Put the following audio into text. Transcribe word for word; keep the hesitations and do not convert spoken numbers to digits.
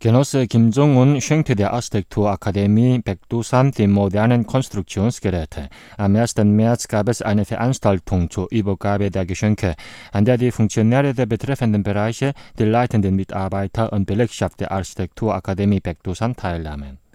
Genosse Kim Jong-un schenkte der Architekturakademie Baekdusan die modernen Konstruktionsgeräte. Am ersten März gab es eine Veranstaltung zur Übergabe der Geschenke, an der die Funktionäre der betreffenden Bereiche, die leitenden Mitarbeiter und Belegschaft der Architekturakademie Baekdusan teilnahmen.